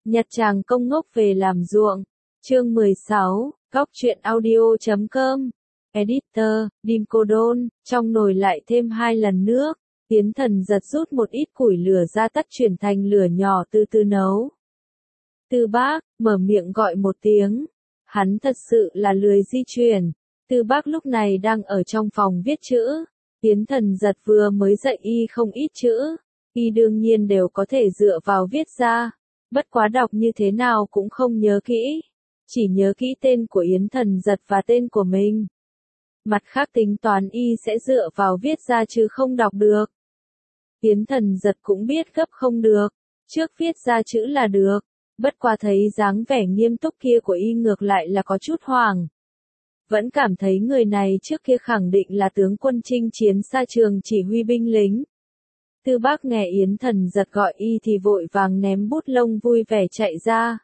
Nhặt chàng công ngốc về làm ruộng. Chương 16, Góc truyện audio.com. Editor, Dim Cô Đôn, trong nồi lại thêm 2 lần nước. Tiến Thần giật rút một ít củi lửa ra tắt chuyển thành lửa nhỏ từ từ nấu. Tư Bác, mở miệng gọi một tiếng. Hắn thật sự là lười di chuyển. Tư Bác lúc này đang ở trong phòng viết chữ. Tiến Thần giật vừa mới dạy y không ít chữ. Y đương nhiên đều có thể dựa vào viết ra. Bất quá đọc như thế nào cũng không nhớ kỹ. Chỉ nhớ kỹ tên của Yến Thần giật và tên của mình. Mặt khác tính toán y sẽ dựa vào viết ra chứ không đọc được. Yến Thần giật cũng biết gấp không được. Trước viết ra chữ là được. Bất quá thấy dáng vẻ nghiêm túc kia của y ngược lại là có chút hoảng. Vẫn cảm thấy người này trước kia khẳng định là tướng quân chinh chiến xa trường chỉ huy binh lính. Tư Bác nghe Yến Thần giật gọi y thì vội vàng ném bút lông vui vẻ chạy ra.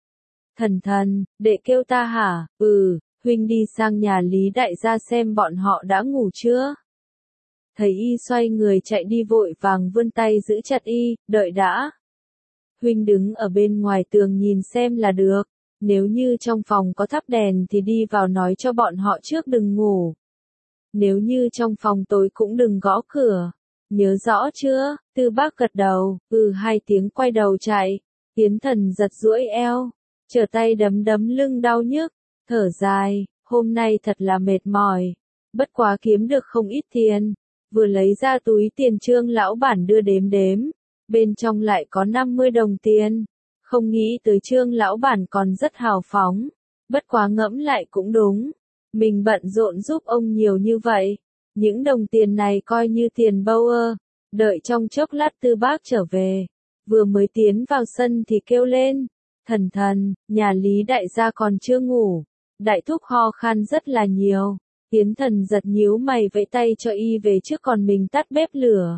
Thần, đệ kêu ta hả? Huynh đi sang nhà Lý Đại gia xem bọn họ đã ngủ chưa? Thấy y xoay người chạy đi vội vàng vươn tay giữ chặt y, đợi đã. Huynh đứng ở bên ngoài tường nhìn xem là được, nếu như trong phòng có thắp đèn thì đi vào nói cho bọn họ trước đừng ngủ. Nếu như trong phòng tối cũng đừng gõ cửa. Nhớ rõ chưa? Tư Bác gật đầu, 2 tiếng quay đầu chạy. Yến Thần giật duỗi eo, trở tay đấm lưng đau nhức, thở dài, hôm nay thật là mệt mỏi. Bất quá kiếm được không ít tiền, vừa lấy ra túi tiền Trương lão bản đưa đếm, bên trong lại có 50 đồng tiền. Không nghĩ tới Trương lão bản còn rất hào phóng, bất quá ngẫm lại cũng đúng. Mình bận rộn giúp ông nhiều như vậy. Những đồng tiền này coi như tiền bâu ơ. Đợi trong chốc lát Tư Bác trở về. Vừa mới tiến vào sân thì kêu lên. Thần, nhà Lý Đại gia còn chưa ngủ. Đại thúc ho khan rất là nhiều. Tiến Thần giật nhíu mày vẫy tay cho y về trước còn mình tắt bếp lửa.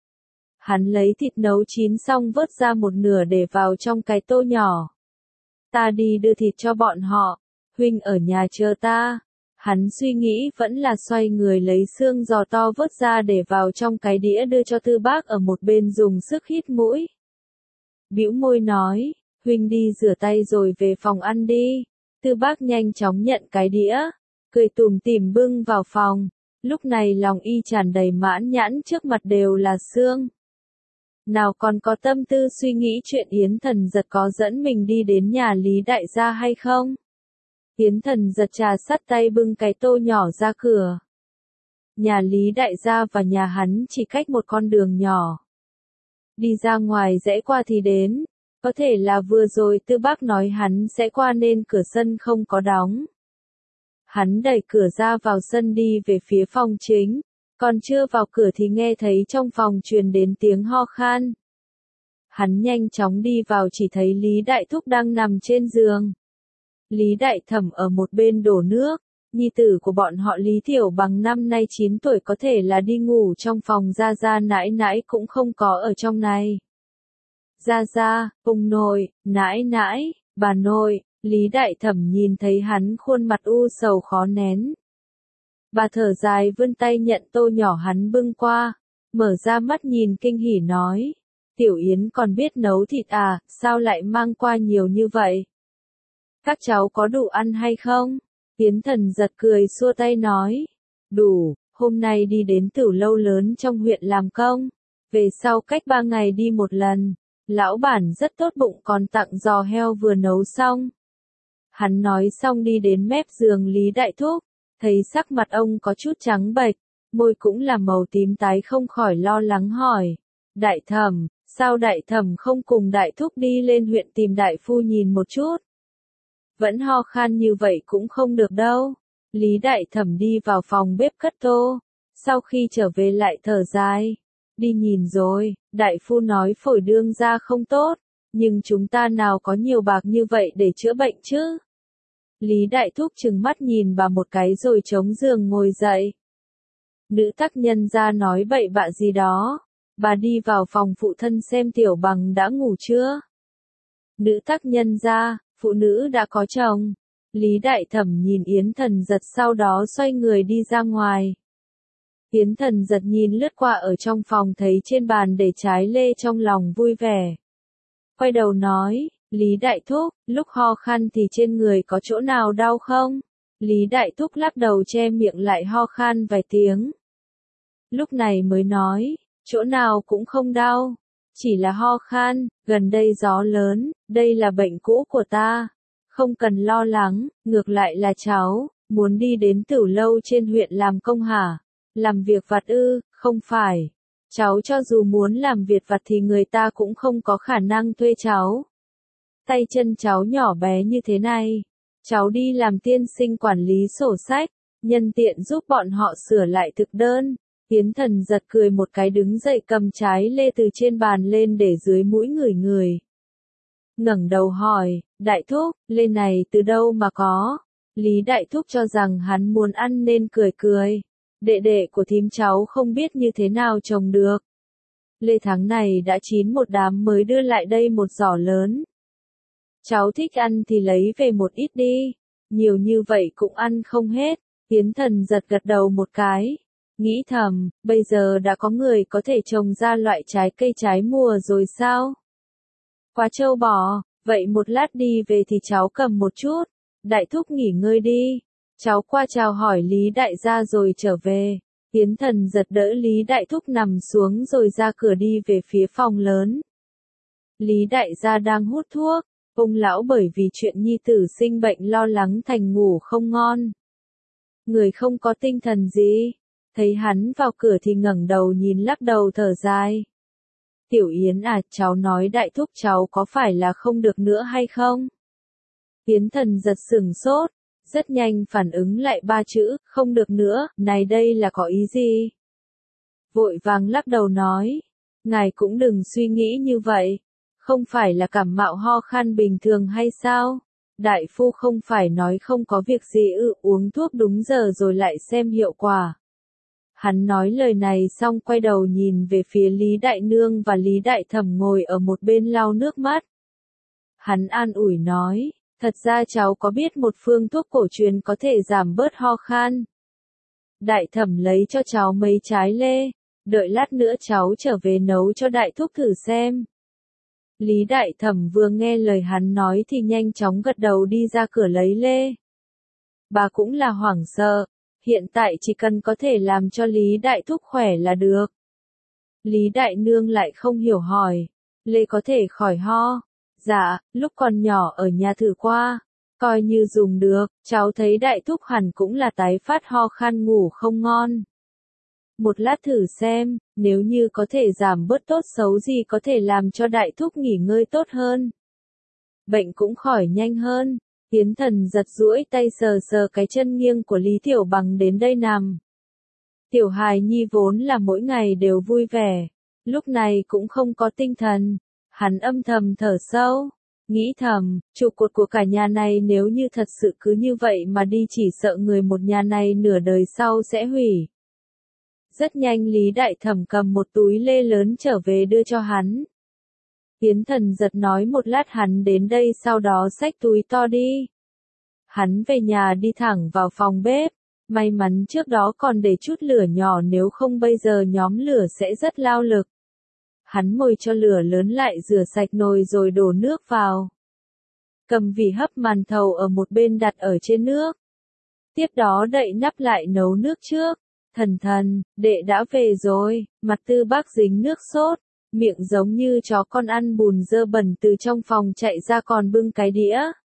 Hắn lấy thịt nấu chín xong vớt ra một nửa để vào trong cái tô nhỏ. Ta đi đưa thịt cho bọn họ. Huynh ở nhà chờ ta. Hắn suy nghĩ vẫn là xoay người lấy xương giò to vớt ra để vào trong cái đĩa đưa cho Tư Bác ở một bên dùng sức hít mũi. Bĩu môi nói, huynh đi rửa tay rồi về phòng ăn đi. Tư Bác nhanh chóng nhận cái đĩa, cười tủm tỉm bưng vào phòng. Lúc này lòng y tràn đầy mãn nhãn, trước mặt đều là xương. Nào còn có tâm tư suy nghĩ chuyện Yến Thần giật có dẫn mình đi đến nhà Lý Đại gia hay không? Yến Thần giật trà sắt tay bưng cái tô nhỏ ra cửa. Nhà Lý Đại gia và nhà hắn chỉ cách một con đường nhỏ. Đi ra ngoài rẽ qua thì đến. Có thể là vừa rồi Tư Bác nói hắn sẽ qua nên cửa sân không có đóng. Hắn đẩy cửa ra vào sân đi về phía phòng chính. Còn chưa vào cửa thì nghe thấy trong phòng truyền đến tiếng ho khan. Hắn nhanh chóng đi vào chỉ thấy Lý Đại thúc đang nằm trên giường. Lý Đại Thẩm ở một bên đổ nước, nhi tử của bọn họ Lý Tiểu Bằng năm nay 9 tuổi có thể là đi ngủ trong phòng Gia nãi nãi cũng không có ở trong này. Gia, ông nội, nãi, bà nội, Lý Đại Thẩm nhìn thấy hắn khuôn mặt u sầu khó nén. Bà thở dài vươn tay nhận tô nhỏ hắn bưng qua, mở ra mắt nhìn kinh hỉ nói, Tiểu Yến còn biết nấu thịt à, sao lại mang qua nhiều như vậy? Các cháu có đủ ăn hay không? Yến Thần giật cười xua tay nói. Đủ, hôm nay đi đến Tửu Lâu lớn trong huyện làm công. Về sau cách 3 ngày đi một lần. Lão bản rất tốt bụng còn tặng giò heo vừa nấu xong. Hắn nói xong đi đến mép giường Lý Đại thúc. Thấy sắc mặt ông có chút trắng bệch, môi cũng là màu tím tái không khỏi lo lắng hỏi. Đại Thẩm, sao Đại Thẩm không cùng Đại thúc đi lên huyện tìm đại phu nhìn một chút? Vẫn ho khan như vậy cũng không được đâu. Lý Đại Thẩm đi vào phòng bếp cất tô. Sau khi trở về lại thở dài. Đi nhìn rồi, đại phu nói phổi đương ra không tốt. Nhưng chúng ta nào có nhiều bạc như vậy để chữa bệnh chứ? Lý Đại thúc trừng mắt nhìn bà một cái rồi chống giường ngồi dậy. Nữ tác nhân ra nói bậy bạ gì đó. Bà đi vào phòng phụ thân xem Tiểu Bằng đã ngủ chưa? Nữ tác nhân ra. Phụ nữ đã có chồng. Lý Đại Thẩm nhìn Yến Thần giật sau đó xoay người đi ra ngoài. Yến Thần giật nhìn lướt qua ở trong phòng thấy trên bàn để trái lê trong lòng vui vẻ. Quay đầu nói, Lý Đại Thúc, lúc ho khan thì trên người có chỗ nào đau không? Lý Đại Thúc lắc đầu che miệng lại ho khan vài tiếng. Lúc này mới nói, chỗ nào cũng không đau. Chỉ là ho khan, gần đây gió lớn, đây là bệnh cũ của ta. Không cần lo lắng, ngược lại là cháu, muốn đi đến Tửu Lâu trên huyện làm công hả? Làm việc vặt ư, không phải. Cháu cho dù muốn làm việc vặt thì người ta cũng không có khả năng thuê cháu. Tay chân cháu nhỏ bé như thế này. Cháu đi làm tiên sinh quản lý sổ sách, nhân tiện giúp bọn họ sửa lại thực đơn. Yến Thần giật cười một cái đứng dậy cầm trái lê từ trên bàn lên để dưới mũi người. Ngẩng đầu hỏi, Đại Thúc, lê này từ đâu mà có? Lý Đại Thúc cho rằng hắn muốn ăn nên cười. Đệ đệ của thím cháu không biết như thế nào trồng được. Lê tháng này đã chín một đám mới đưa lại đây một giỏ lớn. Cháu thích ăn thì lấy về một ít đi. Nhiều như vậy cũng ăn không hết. Yến Thần giật gật đầu một cái. Nghĩ thầm, bây giờ đã có người có thể trồng ra loại trái cây trái mùa rồi sao? Quá trâu bò, vậy một lát đi về thì cháu cầm một chút. Đại Thúc nghỉ ngơi đi. Cháu qua chào hỏi Lý Đại gia rồi trở về. Yến Thần giật đỡ Lý Đại Thúc nằm xuống rồi ra cửa đi về phía phòng lớn. Lý Đại gia đang hút thuốc. Ông lão bởi vì chuyện nhi tử sinh bệnh lo lắng thành ngủ không ngon. Người không có tinh thần gì. Thấy hắn vào cửa thì ngẩng đầu nhìn lắc đầu thở dài. Tiểu Yến à, cháu nói Đại Thúc cháu có phải là không được nữa hay không? Yến Thần giật sửng sốt, rất nhanh phản ứng lại ba chữ, không được nữa, này đây là có ý gì? Vội vàng lắc đầu nói, ngài cũng đừng suy nghĩ như vậy, không phải là cảm mạo ho khan bình thường hay sao? Đại phu không phải nói không có việc gì uống thuốc đúng giờ rồi lại xem hiệu quả. Hắn nói lời này xong quay đầu nhìn về phía Lý Đại Nương và Lý Đại Thẩm ngồi ở một bên lau nước mắt. Hắn an ủi nói, thật ra cháu có biết một phương thuốc cổ truyền có thể giảm bớt ho khan. Đại Thẩm lấy cho cháu mấy trái lê, đợi lát nữa cháu trở về nấu cho Đại Thúc thử xem. Lý Đại Thẩm vừa nghe lời hắn nói thì nhanh chóng gật đầu đi ra cửa lấy lê. Bà cũng là hoảng sợ. Hiện tại chỉ cần có thể làm cho Lý Đại Thúc khỏe là được. Lý Đại Nương lại không hiểu hỏi. Lê có thể khỏi ho. Dạ, lúc còn nhỏ ở nhà thử qua. Coi như dùng được, cháu thấy Đại Thúc hẳn cũng là tái phát ho khan ngủ không ngon. Một lát thử xem, nếu như có thể giảm bớt tốt xấu gì có thể làm cho Đại Thúc nghỉ ngơi tốt hơn. Bệnh cũng khỏi nhanh hơn. Yến Thần giật duỗi tay sờ cái chân nghiêng của Lý Tiểu Bằng đến đây nằm. Tiểu hài nhi vốn là mỗi ngày đều vui vẻ, lúc này cũng không có tinh thần. Hắn âm thầm thở sâu, nghĩ thầm, trụ cột của cả nhà này nếu như thật sự cứ như vậy mà đi chỉ sợ người một nhà này nửa đời sau sẽ hủy. Rất nhanh Lý Đại Thẩm cầm một túi lê lớn trở về đưa cho hắn. Yến Thần giật nói một lát hắn đến đây sau đó xách túi to đi. Hắn về nhà đi thẳng vào phòng bếp, may mắn trước đó còn để chút lửa nhỏ nếu không bây giờ nhóm lửa sẽ rất lao lực. Hắn mồi cho lửa lớn lại rửa sạch nồi rồi đổ nước vào. Cầm vỉ hấp màn thầu ở một bên đặt ở trên nước. Tiếp đó đậy nắp lại nấu nước trước. Thần, đệ đã về rồi, mặt Tư Bác dính nước sốt. Miệng giống như chó con ăn bùn dơ bẩn từ trong phòng chạy ra còn bưng cái đĩa.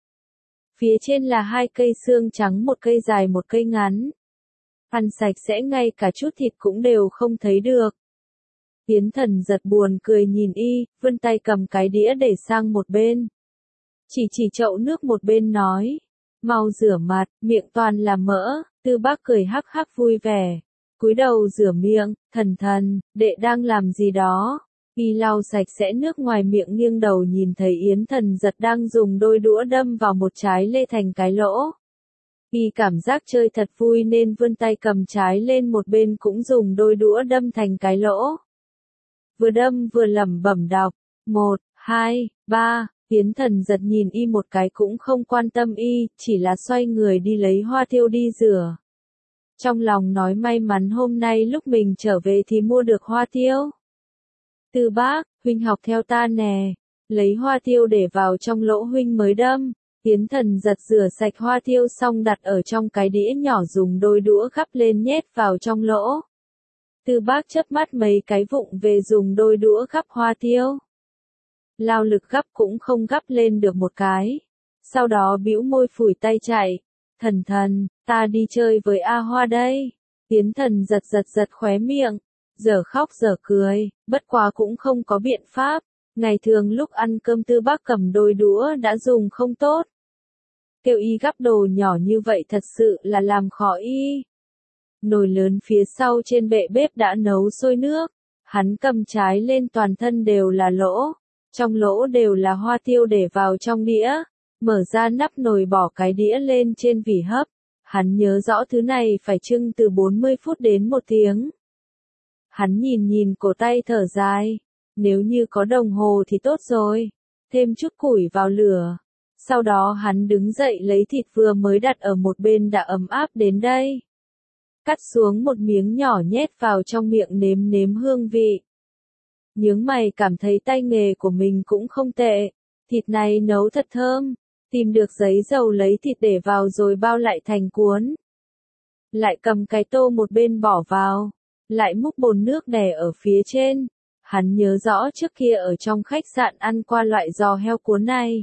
Phía trên là 2 cây xương trắng, một cây dài một cây ngắn. Ăn sạch sẽ ngay cả chút thịt cũng đều không thấy được. Yến Thần giật buồn cười nhìn y, vươn tay cầm cái đĩa để sang một bên. Chỉ chậu nước một bên nói, mau rửa mặt, miệng toàn là mỡ. Tư Bác cười hắc hắc vui vẻ. Cúi đầu rửa miệng, thần, đệ đang làm gì đó? Y lau sạch sẽ nước ngoài miệng nghiêng đầu nhìn thấy Yến Thần giật đang dùng đôi đũa đâm vào một trái lê thành cái lỗ. Y cảm giác chơi thật vui nên vươn tay cầm trái lên một bên cũng dùng đôi đũa đâm thành cái lỗ. Vừa đâm vừa lẩm bẩm đọc, 1, 2, 3, Yến Thần giật nhìn y một cái cũng không quan tâm y, chỉ là xoay người đi lấy hoa tiêu đi rửa. Trong lòng nói may mắn hôm nay lúc mình trở về thì mua được hoa tiêu. Tư Bác, huynh học theo ta nè. lấy hoa tiêu để vào trong lỗ huynh mới đâm. Yến Thần giật rửa sạch hoa tiêu xong đặt ở trong cái đĩa nhỏ dùng đôi đũa gắp lên nhét vào trong lỗ. Tư Bác chớp mắt mấy cái vụng về dùng đôi đũa gắp hoa tiêu. Lao Lực gắp cũng không gắp lên được một cái. Sau đó bĩu môi phủi tay chạy. Thần, ta đi chơi với A Hoa đây. Yến Thần giật khóe miệng. Giờ khóc giờ cười, bất quá cũng không có biện pháp. Ngày thường lúc ăn cơm Tư Bác cầm đôi đũa đã dùng không tốt. Kêu y gắp đồ nhỏ như vậy thật sự là làm khó y. Nồi lớn phía sau trên bệ bếp đã nấu sôi nước. Hắn cầm trái lên toàn thân đều là lỗ. Trong lỗ đều là hoa tiêu để vào trong đĩa. Mở ra nắp nồi bỏ cái đĩa lên trên vỉ hấp. Hắn nhớ rõ thứ này phải trưng từ 40 phút đến 1 tiếng. Hắn nhìn cổ tay thở dài. Nếu như có đồng hồ thì tốt rồi. Thêm chút củi vào lửa. Sau đó hắn đứng dậy lấy thịt vừa mới đặt ở một bên đã ấm áp đến đây. Cắt xuống một miếng nhỏ nhét vào trong miệng nếm hương vị. Nhướng mày cảm thấy tay nghề của mình cũng không tệ. Thịt này nấu thật thơm. Tìm được giấy dầu lấy thịt để vào rồi bao lại thành cuốn. Lại cầm cái tô một bên bỏ vào. Lại múc bồn nước đè ở phía trên. Hắn nhớ rõ trước kia ở trong khách sạn ăn qua loại giò heo cuốn này.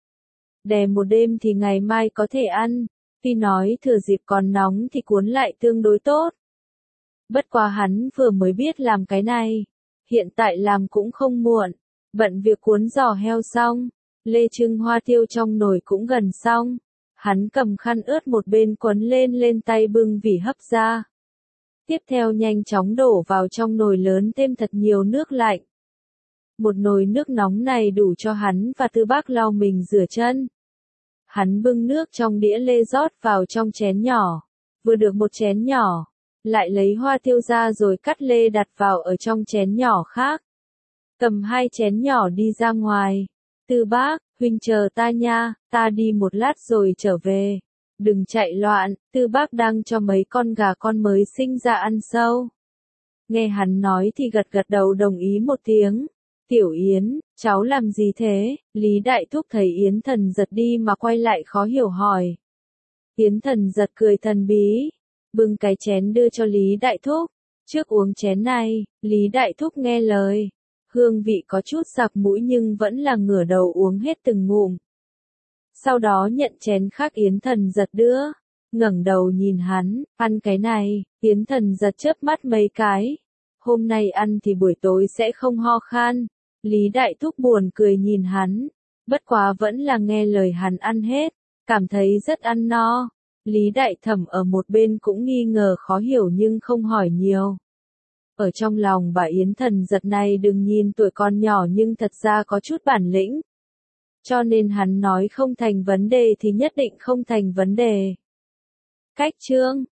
Đè một đêm thì ngày mai có thể ăn. Tuy nói thừa dịp còn nóng thì cuốn lại tương đối tốt. Bất quá hắn vừa mới biết làm cái này. Hiện tại làm cũng không muộn. Bận việc cuốn giò heo xong. Lê trưng hoa tiêu trong nồi cũng gần xong. Hắn cầm khăn ướt một bên quấn lên tay bưng vỉ hấp ra. Tiếp theo nhanh chóng đổ vào trong nồi lớn thêm thật nhiều nước lạnh. Một nồi nước nóng này đủ cho hắn và Tư Bác lau mình rửa chân. Hắn bưng nước trong đĩa lê rót vào trong chén nhỏ. Vừa được một chén nhỏ. Lại lấy hoa tiêu ra rồi cắt lê đặt vào ở trong chén nhỏ khác. Cầm 2 chén nhỏ đi ra ngoài. Tư Bác, huynh chờ ta nha, ta đi một lát rồi trở về. Đừng chạy loạn, Tư Bác đang cho mấy con gà con mới sinh ra ăn sâu. Nghe hắn nói thì gật đầu đồng ý một tiếng. Tiểu Yến, cháu làm gì thế? Lý Đại Thúc thấy Yến Thần giật đi mà quay lại khó hiểu hỏi. Yến Thần giật cười thần bí. Bưng cái chén đưa cho Lý Đại Thúc. Trước uống chén này, Lý Đại Thúc nghe lời. Hương vị có chút sặc mũi nhưng vẫn là ngửa đầu uống hết từng ngụm. Sau đó nhận chén khác Yến Thần giật đưa. Ngẩng đầu nhìn hắn, ăn cái này, Yến Thần giật chớp mắt mấy cái. Hôm nay ăn thì buổi tối sẽ không ho khan. Lý Đại Thúc buồn cười nhìn hắn. Bất quá vẫn là nghe lời hắn ăn hết. Cảm thấy rất ăn no. Lý Đại Thẩm ở một bên cũng nghi ngờ khó hiểu nhưng không hỏi nhiều. Ở trong lòng bà Yến Thần giật này đừng nhìn tuổi con nhỏ nhưng thật ra có chút bản lĩnh. Cho nên hắn nói không thành vấn đề thì nhất định không thành vấn đề. Cách chương